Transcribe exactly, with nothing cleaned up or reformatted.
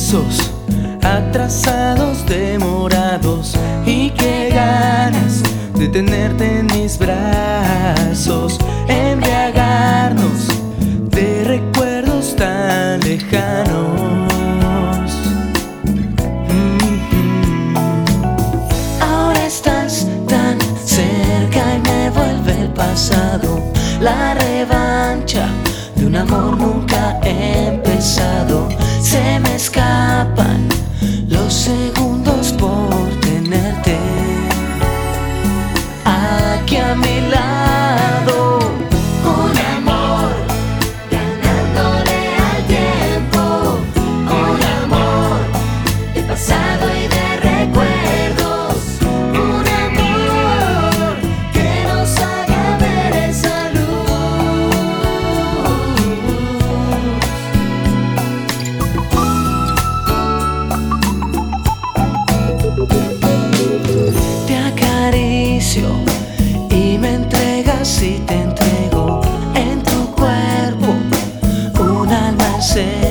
besos atrasados, demorados, y qué ganas de tenerte en mis brazos, embriagarnos de recuerdos tan lejanos. Mm-hmm. Ahora estás tan cerca y me vuelve el pasado, la revancha de un amor nunca empezado. Se me escapan los segundos por tenerte aquí a mi lado. Un amor ganándole al tiempo, un amor de pasado y de recuerdos, un amor que nos haga ver esa luz. Te acaricio y me entregas y te entrego en tu cuerpo un alma en serio.